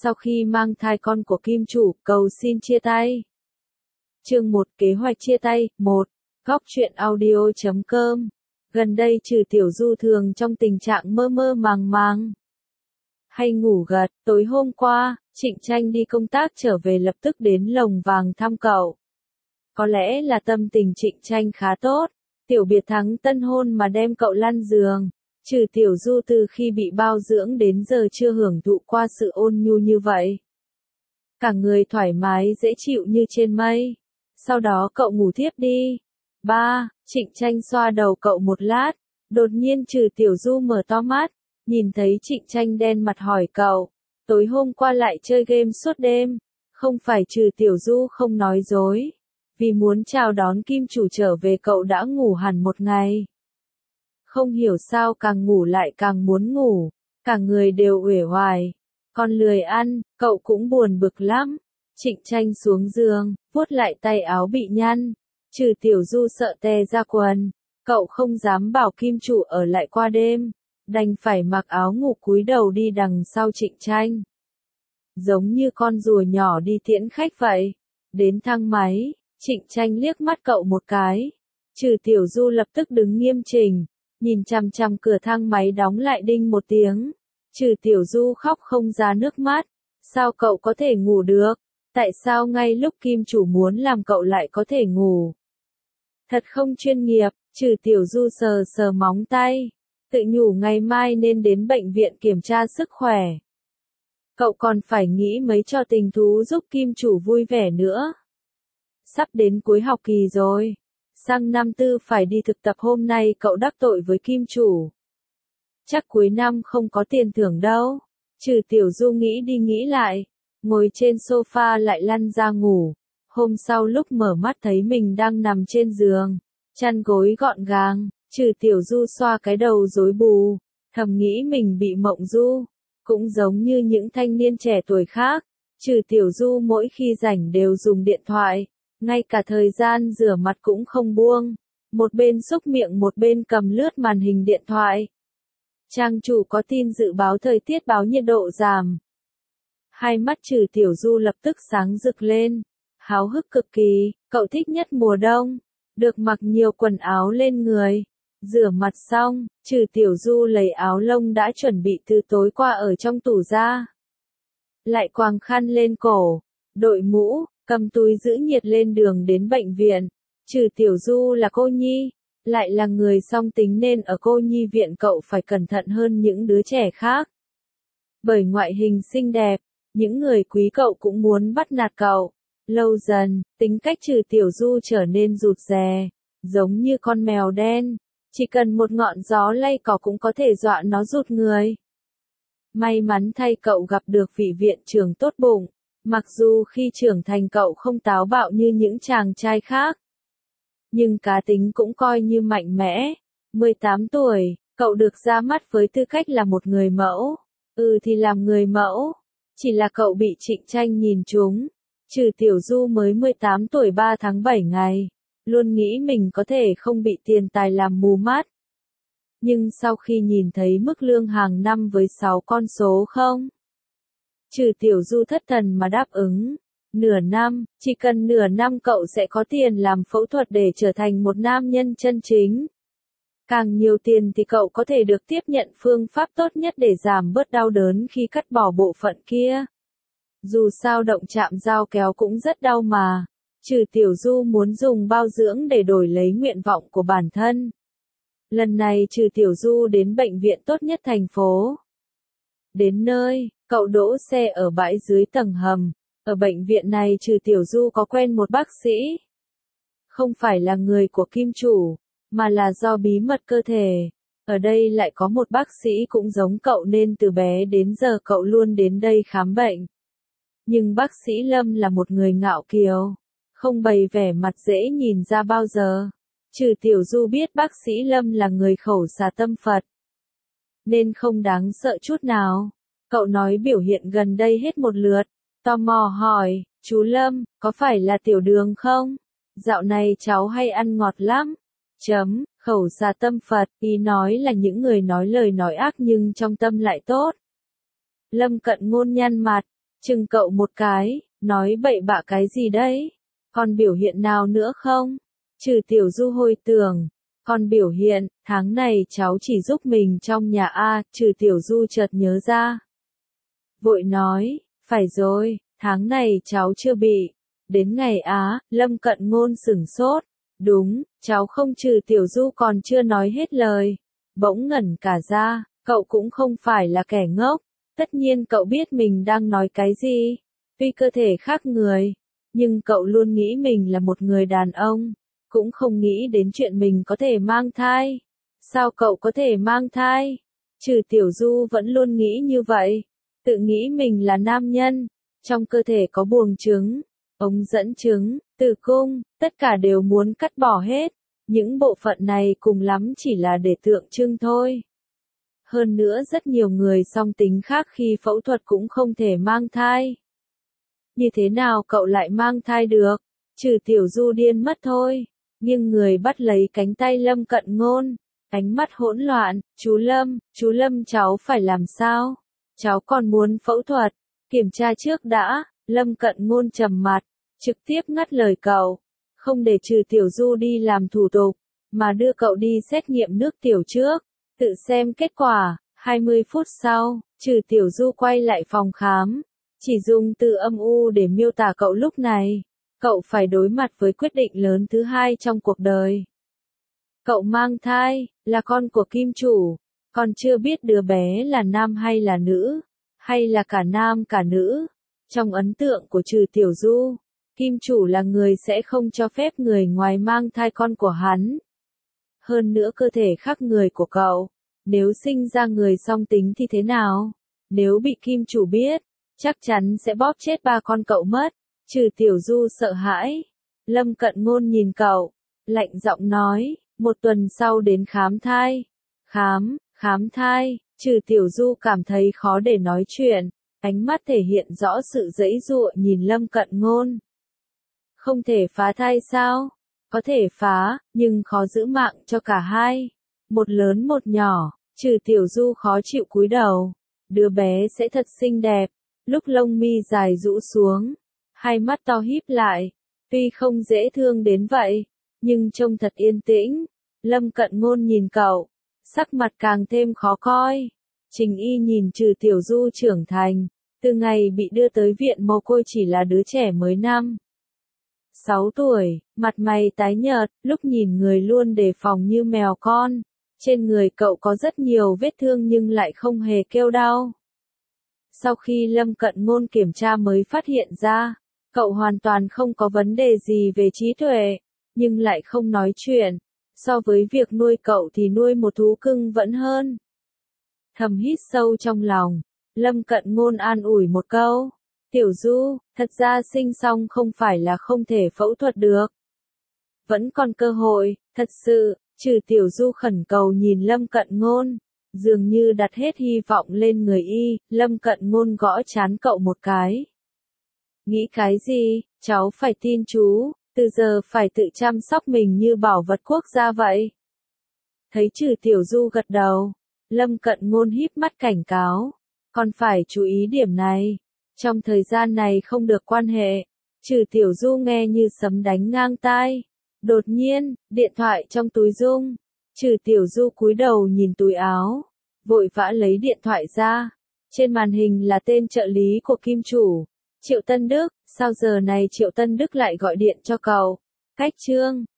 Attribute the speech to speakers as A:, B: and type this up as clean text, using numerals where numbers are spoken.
A: Sau khi mang thai con của kim chủ, cầu xin chia tay. Chương 1 Kế hoạch chia tay. 1. Góc truyện audio.com. Gần đây Trừ Tiểu Du thường trong tình trạng mơ mơ màng màng, hay ngủ gật. Tối hôm qua, Trịnh Tranh đi công tác trở về lập tức đến Lồng Vàng thăm cậu. Có lẽ là tâm tình Trịnh Tranh khá tốt, tiểu biệt thắng tân hôn mà đem cậu lăn giường. Trừ Tiểu Du từ khi bị bao dưỡng đến giờ chưa hưởng thụ qua sự ôn nhu như vậy. Cả người thoải mái dễ chịu như trên mây. Sau đó cậu ngủ thiếp đi. 3. Trịnh Tranh xoa đầu cậu một lát. Đột nhiên Trừ Tiểu Du mở to mắt, nhìn thấy Trịnh Tranh đen mặt hỏi cậu, tối hôm qua lại chơi game suốt đêm. Không phải Trừ Tiểu Du không nói dối. Vì muốn chào đón kim chủ trở về cậu đã ngủ hẳn một ngày. Không hiểu sao càng ngủ lại càng muốn ngủ, cả người đều uể oải, còn lười ăn, cậu cũng buồn bực lắm. Trịnh Tranh xuống giường, vuốt lại tay áo bị nhăn. Trừ Tiểu Du sợ tè ra quần, cậu không dám bảo kim chủ ở lại qua đêm, đành phải mặc áo ngủ cúi đầu đi đằng sau Trịnh Tranh. Giống như con rùa nhỏ đi tiễn khách vậy. Đến thang máy, Trịnh Tranh liếc mắt cậu một cái. Trừ Tiểu Du lập tức đứng nghiêm chỉnh, nhìn chằm chằm cửa thang máy đóng lại đinh một tiếng. Trừ Tiểu Du khóc không ra nước mắt. Sao cậu có thể ngủ được? Tại sao ngay lúc kim chủ muốn làm cậu lại có thể ngủ? Thật không chuyên nghiệp. Trừ Tiểu Du sờ sờ móng tay, tự nhủ ngày mai nên đến bệnh viện kiểm tra sức khỏe. Cậu còn phải nghĩ mấy trò tình thú giúp kim chủ vui vẻ nữa. Sắp đến cuối học kỳ rồi. Sang năm tư phải đi thực tập, hôm nay cậu đắc tội với kim chủ. Chắc cuối năm không có tiền thưởng đâu. Trừ Tiểu Du nghĩ đi nghĩ lại, ngồi trên sofa lại lăn ra ngủ. Hôm sau lúc mở mắt thấy mình đang nằm trên giường, chăn gối gọn gàng. Trừ Tiểu Du xoa cái đầu rối bù, thầm nghĩ mình bị mộng du. Cũng giống như những thanh niên trẻ tuổi khác, Trừ Tiểu Du mỗi khi rảnh đều dùng điện thoại, ngay cả thời gian rửa mặt cũng không buông. Một bên xúc miệng một bên cầm lướt màn hình điện thoại. Trang chủ có tin dự báo thời tiết báo nhiệt độ giảm. Hai mắt Trừ Tiểu Du lập tức sáng rực lên, háo hức cực kỳ, cậu thích nhất mùa đông, được mặc nhiều quần áo lên người. Rửa mặt xong, Trừ Tiểu Du lấy áo lông đã chuẩn bị từ tối qua ở trong tủ ra. Lại quàng khăn lên cổ, đội mũ, cầm túi giữ nhiệt lên đường đến bệnh viện. Trừ Tiểu Du là cô nhi, lại là người song tính nên ở cô nhi viện cậu phải cẩn thận hơn những đứa trẻ khác. Bởi ngoại hình xinh đẹp, những người quý cậu cũng muốn bắt nạt cậu. Lâu dần, tính cách Trừ Tiểu Du trở nên rụt rè, giống như con mèo đen. Chỉ cần một ngọn gió lay cỏ cũng có thể dọa nó rụt người. May mắn thay cậu gặp được vị viện trưởng tốt bụng. Mặc dù khi trưởng thành cậu không táo bạo như những chàng trai khác, nhưng cá tính cũng coi như mạnh mẽ. 18 tuổi, cậu được ra mắt với tư cách là một người mẫu. Thì làm người mẫu. Chỉ là cậu bị Trịnh Tranh nhìn trúng. Trừ Tiểu Du mới 18 tuổi 3 tháng 7 ngày. Luôn nghĩ mình có thể không bị tiền tài làm mù mắt. Nhưng sau khi nhìn thấy mức lương hàng năm với 6 con số không, Trừ Tiểu Du thất thần mà đáp ứng. Nửa năm, chỉ cần nửa năm cậu sẽ có tiền làm phẫu thuật để trở thành một nam nhân chân chính. Càng nhiều tiền thì cậu có thể được tiếp nhận phương pháp tốt nhất để giảm bớt đau đớn khi cắt bỏ bộ phận kia. Dù sao động chạm dao kéo cũng rất đau mà. Trừ Tiểu Du muốn dùng bao dưỡng để đổi lấy nguyện vọng của bản thân. Lần này Trừ Tiểu Du đến bệnh viện tốt nhất thành phố. Đến nơi, cậu đỗ xe ở bãi dưới tầng hầm. Ở bệnh viện này Trừ Tiểu Du có quen một bác sĩ. Không phải là người của kim chủ, mà là do bí mật cơ thể. Ở đây lại có một bác sĩ cũng giống cậu nên từ bé đến giờ cậu luôn đến đây khám bệnh. Nhưng bác sĩ Lâm là một người ngạo kiều, không bày vẻ mặt dễ nhìn ra bao giờ. Trừ Tiểu Du biết bác sĩ Lâm là người khẩu xà tâm Phật, nên không đáng sợ chút nào. Cậu nói biểu hiện gần đây hết một lượt, tò mò hỏi, chú Lâm, có phải là tiểu đường không? Dạo này cháu hay ăn ngọt lắm. Khẩu xà tâm Phật, ý nói là những người nói lời nói ác nhưng trong tâm lại tốt. Lâm Cận Ngôn nhăn mặt, chừng cậu một cái, nói bậy bạ cái gì đấy? Còn biểu hiện nào nữa không? Trừ Tiểu Du hồi tưởng, còn biểu hiện, tháng này cháu chỉ giúp mình trong nhà a. Trừ Tiểu Du chợt nhớ ra. Vội nói, phải rồi, tháng này cháu chưa bị. Đến ngày á, Lâm Cận Ngôn sửng sốt. Đúng, cháu không. Trừ Tiểu Du còn chưa nói hết lời. Bỗng ngẩn cả ra, cậu cũng không phải là kẻ ngốc. Tất nhiên cậu biết mình đang nói cái gì. Tuy cơ thể khác người, nhưng cậu luôn nghĩ mình là một người đàn ông. Cũng không nghĩ đến chuyện mình có thể mang thai. Sao cậu có thể mang thai? Trừ Tiểu Du vẫn luôn nghĩ như vậy. Tự nghĩ mình là nam nhân. Trong cơ thể có buồng trứng, ống dẫn trứng, tử cung, tất cả đều muốn cắt bỏ hết. Những bộ phận này cùng lắm chỉ là để tượng trưng thôi. Hơn nữa rất nhiều người song tính khác khi phẫu thuật cũng không thể mang thai. Như thế nào cậu lại mang thai được? Trừ Tiểu Du điên mất thôi. Nhưng người bắt lấy cánh tay Lâm Cận Ngôn. Ánh mắt hỗn loạn, chú Lâm cháu phải làm sao? Cháu còn muốn phẫu thuật, kiểm tra trước đã. Lâm Cận Ngôn trầm mặt, trực tiếp ngắt lời cậu. Không để Trừ Tiểu Du đi làm thủ tục, mà đưa cậu đi xét nghiệm nước tiểu trước. Tự xem kết quả. 20 phút sau, Trừ Tiểu Du quay lại phòng khám. Chỉ dùng từ âm u để miêu tả cậu lúc này. Cậu phải đối mặt với quyết định lớn thứ hai trong cuộc đời. Cậu mang thai, là con của Kim Chủ. Còn chưa biết đứa bé là nam hay là nữ, hay là cả nam cả nữ. Trong ấn tượng của Trừ Tiểu Du, Kim Chủ là người sẽ không cho phép người ngoài mang thai con của hắn. Hơn nữa cơ thể khác người của cậu, nếu sinh ra người song tính thì thế nào? Nếu bị Kim Chủ biết, chắc chắn sẽ bóp chết ba con cậu mất. Trừ Tiểu Du sợ hãi. Lâm Cận Ngôn nhìn cậu, lạnh giọng nói, 1 tuần sau đến khám thai. Khám thai. Trừ Tiểu Du cảm thấy khó để nói chuyện, ánh mắt thể hiện rõ sự giãy giụa nhìn Lâm Cận Ngôn. Không thể phá thai sao? Có thể phá, nhưng khó giữ mạng cho cả hai. Một lớn một nhỏ. Trừ Tiểu Du khó chịu cúi đầu. Đứa bé sẽ thật xinh đẹp. Lúc lông mi dài rũ xuống, hai mắt to híp lại, tuy không dễ thương đến vậy, nhưng trông thật yên tĩnh. Lâm Cận Ngôn nhìn cậu, sắc mặt càng thêm khó coi. Trình Y nhìn Trừ Tiểu Du trưởng thành, từ ngày bị đưa tới viện mồ côi chỉ là đứa trẻ mới 6 tuổi, mặt mày tái nhợt, lúc nhìn người luôn đề phòng như mèo con. Trên người cậu có rất nhiều vết thương nhưng lại không hề kêu đau. Sau khi Lâm Cận Ngôn kiểm tra mới phát hiện ra, cậu hoàn toàn không có vấn đề gì về trí tuệ, nhưng lại không nói chuyện. So với việc nuôi cậu thì nuôi một thú cưng vẫn hơn. Thầm hít sâu trong lòng, Lâm Cận Ngôn an ủi một câu. Tiểu Du, thật ra sinh xong không phải là không thể phẫu thuật được. Vẫn còn cơ hội, thật sự. Trừ Tiểu Du khẩn cầu nhìn Lâm Cận Ngôn. Dường như đặt hết hy vọng lên người y. Lâm Cận Ngôn gõ trán cậu một cái. Nghĩ cái gì? Cháu phải tin chú. Từ giờ phải tự chăm sóc mình như bảo vật quốc gia vậy. Thấy Trừ Tiểu Du gật đầu, Lâm Cận Ngôn híp mắt cảnh cáo. Còn phải chú ý điểm này. Trong thời gian này không được quan hệ. Trừ Tiểu Du nghe như sấm đánh ngang tai. Đột nhiên, điện thoại trong túi rung. Trừ Tiểu Du cúi đầu nhìn túi áo, vội vã lấy điện thoại ra. Trên màn hình là tên trợ lý của Kim Chủ, Triệu Tân Đức. Sao giờ này Triệu Tân Đức lại gọi điện cho cậu? Cách Trương.